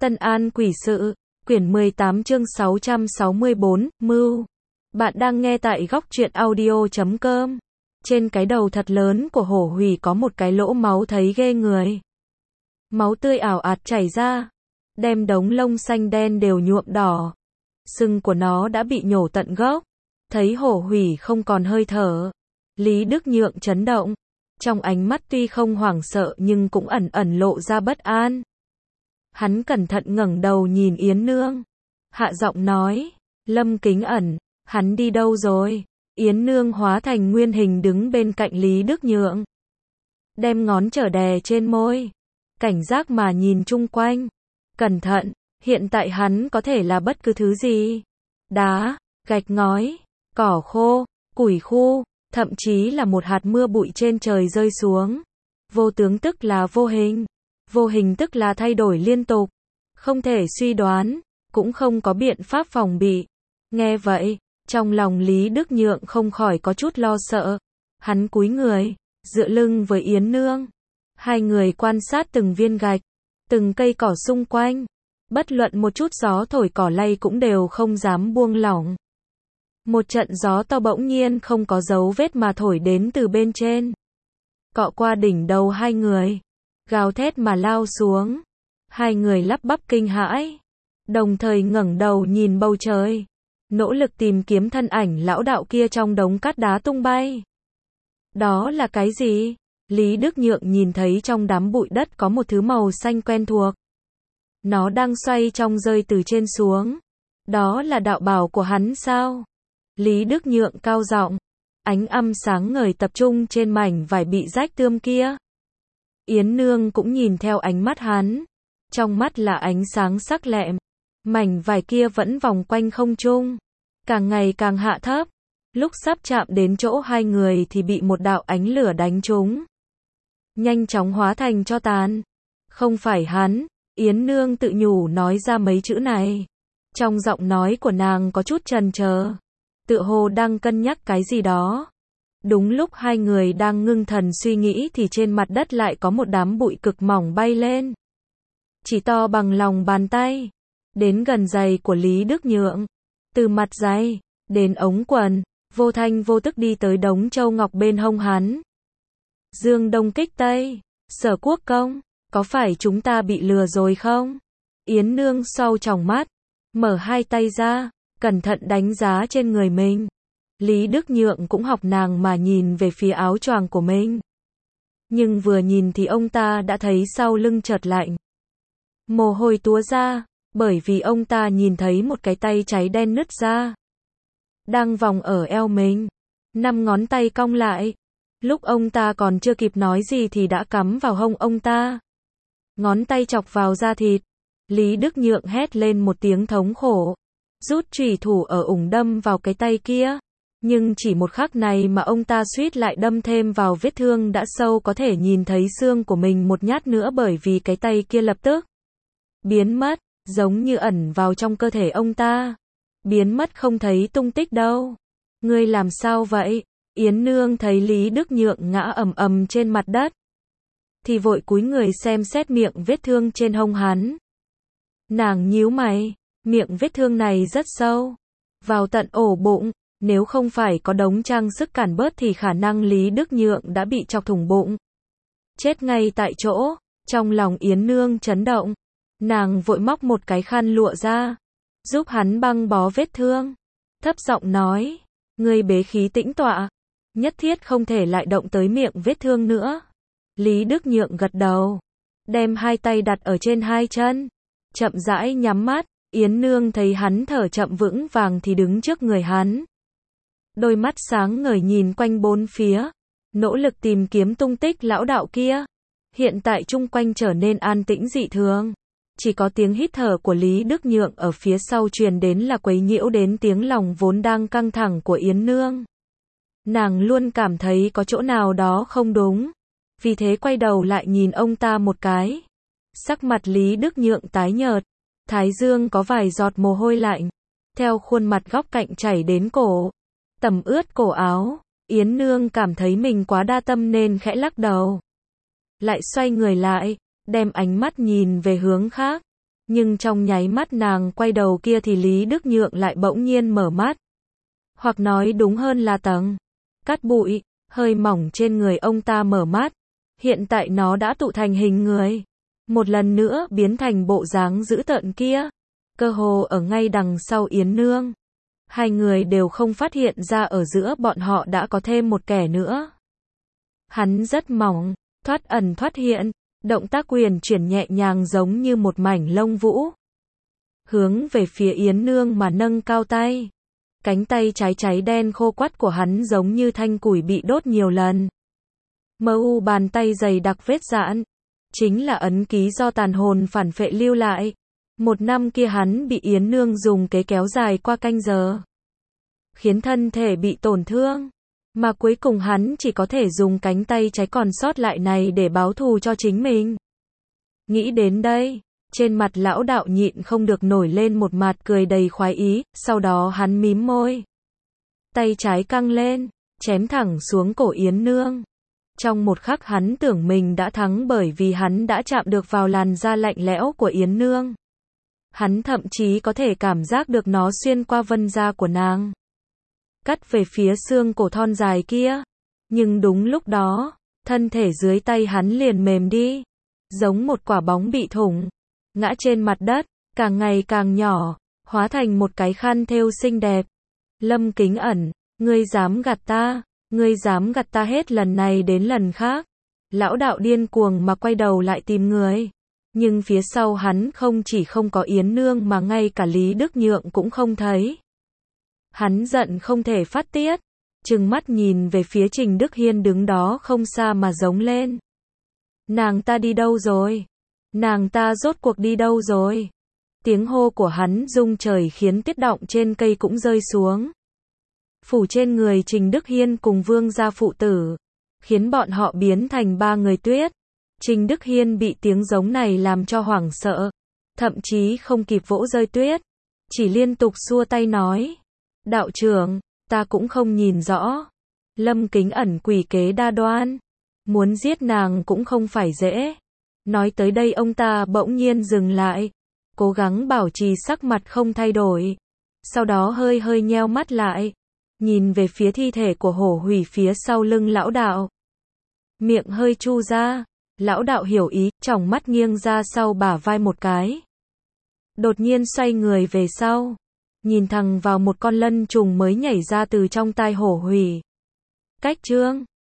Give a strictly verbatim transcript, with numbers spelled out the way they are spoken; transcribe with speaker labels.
Speaker 1: Tân An quỷ sự, quyển mười tám chương sáu trăm sáu mươi bốn, Mưu. Bạn đang nghe tại góc truyện audio chấm com. Trên cái đầu thật lớn của hổ hủy có một cái lỗ máu thấy ghê người. Máu tươi ảo ạt chảy ra, đem đống lông xanh đen đều nhuộm đỏ. Sừng của nó đã bị nhổ tận gốc. Thấy hổ hủy không còn hơi thở, Lý Đức Nhượng chấn động. Trong ánh mắt tuy không hoảng sợ nhưng cũng ẩn ẩn lộ ra bất an. Hắn cẩn thận ngẩng đầu nhìn Yến Nương. Hạ giọng nói, Lâm Kính Ẩn, hắn đi đâu rồi? Yến Nương hóa thành nguyên hình đứng bên cạnh Lý Đức Nhượng. Đem ngón trở đè trên môi. Cảnh giác mà nhìn chung quanh. Cẩn thận, hiện tại hắn có thể là bất cứ thứ gì. Đá, gạch ngói, cỏ khô, củi khô, thậm chí là một hạt mưa bụi trên trời rơi xuống. Vô tướng tức là vô hình. Vô hình tức là thay đổi liên tục. Không thể suy đoán, cũng không có biện pháp phòng bị. Nghe vậy, trong lòng Lý Đức Nhượng không khỏi có chút lo sợ. Hắn cúi người, dựa lưng với Yến Nương. Hai người quan sát từng viên gạch, từng cây cỏ xung quanh. Bất luận một chút gió thổi cỏ lay cũng đều không dám buông lỏng. Một trận gió to bỗng nhiên không có dấu vết mà thổi đến từ bên trên. Cọ qua đỉnh đầu hai người. Gào thét mà lao xuống. Hai người lắp bắp kinh hãi. Đồng thời ngẩng đầu nhìn bầu trời. Nỗ lực tìm kiếm thân ảnh lão đạo kia trong đống cát đá tung bay. Đó là cái gì? Lý Đức Nhượng nhìn thấy trong đám bụi đất có một thứ màu xanh quen thuộc. Nó đang xoay trong rơi từ trên xuống. Đó là đạo bào của hắn sao? Lý Đức Nhượng cao giọng. Ánh âm sáng ngời tập trung trên mảnh vải bị rách tươm kia. Yến Nương cũng nhìn theo ánh mắt hắn. Trong mắt là ánh sáng sắc lẹm. Mảnh vải kia vẫn vòng quanh không trung. Càng ngày càng hạ thấp. Lúc sắp chạm đến chỗ hai người thì bị một đạo ánh lửa đánh trúng. Nhanh chóng hóa thành tro tàn. Không phải hắn. Yến Nương tự nhủ nói ra mấy chữ này. Trong giọng nói của nàng có chút chần chờ. Tựa hồ đang cân nhắc cái gì đó. Đúng lúc hai người đang ngưng thần suy nghĩ thì trên mặt đất lại có một đám bụi cực mỏng bay lên. Chỉ to bằng lòng bàn tay. Đến gần giày của Lý Đức Nhượng. Từ mặt giày, đến ống quần, vô thanh vô tức đi tới đống châu ngọc bên hông hắn. Dương Đông kích Tây, Sở Quốc công, có phải chúng ta bị lừa rồi không? Yến Nương sau tròng mắt, mở hai tay ra, cẩn thận đánh giá trên người mình. Lý Đức Nhượng cũng học nàng mà nhìn về phía áo choàng của mình. Nhưng vừa nhìn thì ông ta đã thấy sau lưng chợt lạnh. Mồ hôi túa ra, bởi vì ông ta nhìn thấy một cái tay cháy đen nứt ra. Đang vòng ở eo mình. Năm ngón tay cong lại. Lúc ông ta còn chưa kịp nói gì thì đã cắm vào hông ông ta. Ngón tay chọc vào da thịt. Lý Đức Nhượng hét lên một tiếng thống khổ. Rút chùy thủ ở ủng đâm vào cái tay kia. Nhưng chỉ một khắc này mà ông ta suýt lại đâm thêm vào vết thương đã sâu có thể nhìn thấy xương của mình một nhát nữa bởi vì cái tay kia lập tức biến mất, giống như ẩn vào trong cơ thể ông ta. Biến mất không thấy tung tích đâu. Ngươi làm sao vậy? Yến Nương thấy Lý Đức Nhượng ngã ầm ầm trên mặt đất. Thì vội cúi người xem xét miệng vết thương trên hông hắn. Nàng nhíu mày, miệng vết thương này rất sâu. Vào tận ổ bụng. Nếu không phải có đống trang sức cản bớt thì khả năng Lý Đức Nhượng đã bị chọc thủng bụng. Chết ngay tại chỗ. Trong lòng Yến Nương chấn động. Nàng vội móc một cái khăn lụa ra. Giúp hắn băng bó vết thương. Thấp giọng nói. Ngươi bế khí tĩnh tọa. Nhất thiết không thể lại động tới miệng vết thương nữa. Lý Đức Nhượng gật đầu. Đem hai tay đặt ở trên hai chân. Chậm rãi nhắm mắt. Yến Nương thấy hắn thở chậm vững vàng thì đứng trước người hắn. Đôi mắt sáng ngời nhìn quanh bốn phía. Nỗ lực tìm kiếm tung tích lão đạo kia. Hiện tại chung quanh trở nên an tĩnh dị thường. Chỉ có tiếng hít thở của Lý Đức Nhượng ở phía sau truyền đến là quấy nhiễu đến tiếng lòng vốn đang căng thẳng của Yến Nương. Nàng luôn cảm thấy có chỗ nào đó không đúng. Vì thế quay đầu lại nhìn ông ta một cái. Sắc mặt Lý Đức Nhượng tái nhợt. Thái dương có vài giọt mồ hôi lạnh. Theo khuôn mặt góc cạnh chảy đến cổ. Tầm ướt cổ áo. Yến Nương cảm thấy mình quá đa tâm nên khẽ lắc đầu. Lại xoay người lại. Đem ánh mắt nhìn về hướng khác. Nhưng trong nháy mắt nàng quay đầu kia thì Lý Đức Nhượng lại bỗng nhiên mở mắt. Hoặc nói đúng hơn là tầng cát bụi, hơi mỏng trên người ông ta mở mắt. Hiện tại nó đã tụ thành hình người. Một lần nữa biến thành bộ dáng dữ tợn kia. Cơ hồ ở ngay đằng sau Yến Nương. Hai người đều không phát hiện ra ở giữa bọn họ đã có thêm một kẻ nữa. Hắn rất mỏng, thoát ẩn thoát hiện, động tác quyền chuyển nhẹ nhàng giống như một mảnh lông vũ. Hướng về phía Yến Nương mà nâng cao tay. Cánh tay trái cháy đen khô quắt của hắn giống như thanh củi bị đốt nhiều lần. Mờ u bàn tay dày đặc vết rạn. Chính là ấn ký do tàn hồn phản phệ lưu lại. Một năm kia hắn bị Yến Nương dùng kế kéo dài qua canh giờ. Khiến thân thể bị tổn thương. Mà cuối cùng hắn chỉ có thể dùng cánh tay trái còn sót lại này để báo thù cho chính mình. Nghĩ đến đây, trên mặt lão đạo nhịn không được nổi lên một mặt cười đầy khoái ý, sau đó hắn mím môi. Tay trái căng lên, chém thẳng xuống cổ Yến Nương. Trong một khắc hắn tưởng mình đã thắng bởi vì hắn đã chạm được vào làn da lạnh lẽo của Yến Nương. Hắn thậm chí có thể cảm giác được nó xuyên qua vân da của nàng. Cắt về phía xương cổ thon dài kia. Nhưng đúng lúc đó, thân thể dưới tay hắn liền mềm đi. Giống một quả bóng bị thủng. Ngã trên mặt đất, càng ngày càng nhỏ, hóa thành một cái khăn thêu xinh đẹp. Lâm Kính Ẩn, ngươi dám gạt ta, ngươi dám gạt ta hết lần này đến lần khác. Lão đạo điên cuồng mà quay đầu lại tìm người. Nhưng phía sau hắn không chỉ không có Yến Nương mà ngay cả Lý Đức Nhượng cũng không thấy. Hắn giận không thể phát tiết, trừng mắt nhìn về phía Trình Đức Hiên đứng đó không xa mà giống lên. Nàng ta đi đâu rồi? Nàng ta rốt cuộc đi đâu rồi? Tiếng hô của hắn rung trời khiến tuyết động trên cây cũng rơi xuống. Phủ trên người Trình Đức Hiên cùng Vương gia phụ tử, khiến bọn họ biến thành ba người tuyết. Trình Đức Hiên bị tiếng giống này làm cho hoảng sợ, thậm chí không kịp vỗ rơi tuyết, chỉ liên tục xua tay nói. Đạo trưởng, ta cũng không nhìn rõ. Lâm Kính Ẩn quỷ kế đa đoan, muốn giết nàng cũng không phải dễ. Nói tới đây ông ta bỗng nhiên dừng lại, cố gắng bảo trì sắc mặt không thay đổi. Sau đó hơi hơi nheo mắt lại, nhìn về phía thi thể của Hổ Hủy phía sau lưng lão đạo. Miệng hơi chu ra, lão đạo hiểu ý, tròng mắt nghiêng ra sau bả vai một cái. Đột nhiên xoay người về sau, nhìn thẳng vào một con lân trùng mới nhảy ra từ trong tai Hổ Hủy. Cách trương,